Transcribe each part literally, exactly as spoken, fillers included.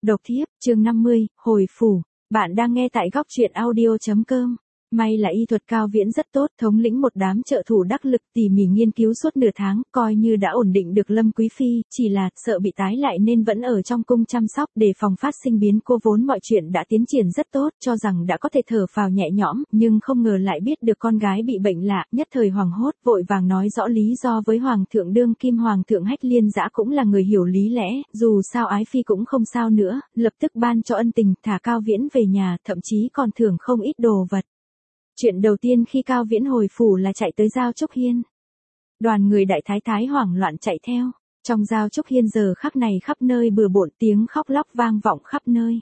Độc thiếp, chương năm mươi, hồi phủ. Bạn đang nghe tại góc truyện audio chấm com. May là y thuật Cao Viễn rất tốt, thống lĩnh một đám trợ thủ đắc lực tỉ mỉ nghiên cứu suốt nửa tháng, coi như đã ổn định được Lâm Quý Phi, chỉ là sợ bị tái lại nên vẫn ở trong cung chăm sóc để phòng phát sinh biến cố. Vốn mọi chuyện đã tiến triển rất tốt, cho rằng đã có thể thở phào nhẹ nhõm, nhưng không ngờ lại biết được con gái bị bệnh lạ, nhất thời hoảng hốt, vội vàng nói rõ lý do với Hoàng thượng. Đương kim Hoàng thượng Hách Liên Dã cũng là người hiểu lý lẽ, dù sao ái phi cũng không sao nữa, lập tức ban cho ân tình, thả Cao Viễn về nhà, thậm chí còn thưởng không ít đồ vật. Chuyện đầu tiên khi Cao Viễn hồi phủ là chạy tới Giao Trúc Hiên. Đoàn người đại thái thái hoảng loạn chạy theo. Trong Giao Trúc Hiên giờ khắc này khắp nơi bừa bộn, tiếng khóc lóc vang vọng khắp nơi.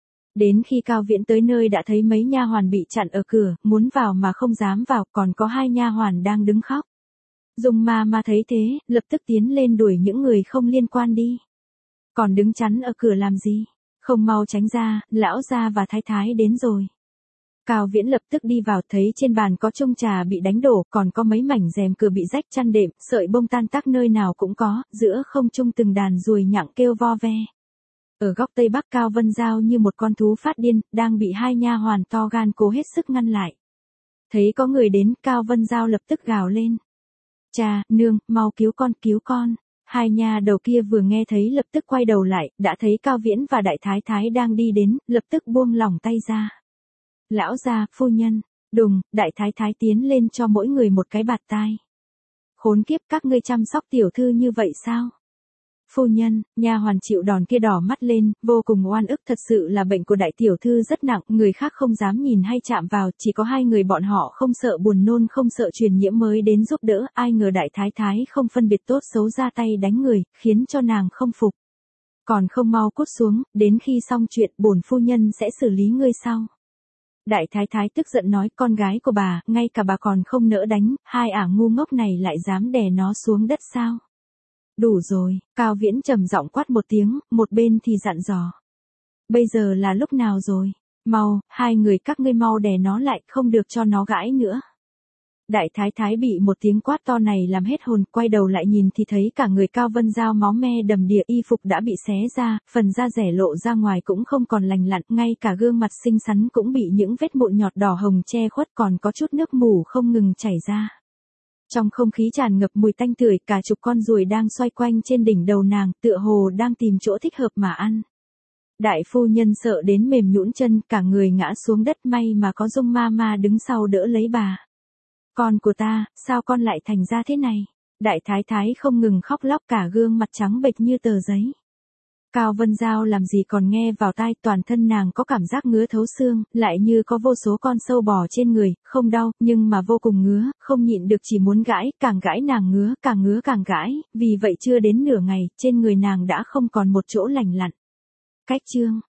Đến khi Cao Viễn tới nơi đã thấy mấy nha hoàn bị chặn ở cửa, muốn vào mà không dám vào, còn có hai nha hoàn đang đứng khóc. Dung ma ma thấy thế, lập tức tiến lên đuổi những người không liên quan đi. Còn đứng chắn ở cửa làm gì? Không mau tránh ra, lão gia và thái thái đến rồi. Cao Viễn lập tức đi vào, thấy trên bàn có chung trà bị đánh đổ, còn có mấy mảnh rèm cửa bị rách chăn đệm, sợi bông tan tác nơi nào cũng có, giữa không trung từng đàn ruồi nhặng kêu vo ve. Ở góc tây bắc Cao Vân Giao như một con thú phát điên, đang bị hai nha hoàn to gan cố hết sức ngăn lại. Thấy có người đến, Cao Vân Giao lập tức gào lên. Cha, nương, mau cứu con, cứu con. Hai nha đầu kia vừa nghe thấy lập tức quay đầu lại, đã thấy Cao Viễn và đại thái thái đang đi đến, lập tức buông lỏng tay ra. Lão gia, phu nhân, đùng, đại thái thái tiến lên cho mỗi người một cái bạt tai. Khốn kiếp, các ngươi chăm sóc tiểu thư như vậy sao? Phu nhân, nha hoàn chịu đòn kia đỏ mắt lên, vô cùng oan ức, thật sự là bệnh của đại tiểu thư rất nặng, người khác không dám nhìn hay chạm vào, chỉ có hai người bọn họ không sợ buồn nôn không sợ truyền nhiễm mới đến giúp đỡ, ai ngờ đại thái thái không phân biệt tốt xấu ra tay đánh người, khiến cho nàng không phục. Còn không mau cút xuống, đến khi xong chuyện bổn phu nhân sẽ xử lý ngươi sau. Đại thái thái tức giận nói, con gái của bà, ngay cả bà còn không nỡ đánh, hai ả ngu ngốc này lại dám đè nó xuống đất sao? Đủ rồi, Cao Viễn trầm giọng quát một tiếng, một bên thì dặn dò. Bây giờ là lúc nào rồi? Mau, hai người các ngươi mau đè nó lại, không được cho nó gãi nữa. Đại thái thái bị một tiếng quát to này làm hết hồn, quay đầu lại nhìn thì thấy cả người Cao Vân Giao máu me đầm đìa, y phục đã bị xé ra, phần da rẻ lộ ra ngoài cũng không còn lành lặn, ngay cả gương mặt xinh xắn cũng bị những vết mụn nhọt đỏ hồng che khuất, còn có chút nước mủ không ngừng chảy ra. Trong không khí tràn ngập mùi tanh tưởi, cả chục con ruồi đang xoay quanh trên đỉnh đầu nàng, tựa hồ đang tìm chỗ thích hợp mà ăn. Đại phu nhân sợ đến mềm nhũn chân, cả người ngã xuống đất, may mà có Dung ma ma đứng sau đỡ lấy bà. Con của ta, sao con lại thành ra thế này? Đại thái thái không ngừng khóc lóc, cả gương mặt trắng bệch như tờ giấy. Cao Vân Giao làm gì còn nghe vào tai, toàn thân nàng có cảm giác ngứa thấu xương, lại như có vô số con sâu bò trên người, không đau, nhưng mà vô cùng ngứa, không nhịn được chỉ muốn gãi, càng gãi nàng ngứa, càng ngứa càng gãi, vì vậy chưa đến nửa ngày, trên người nàng đã không còn một chỗ lành lặn. Cách chương,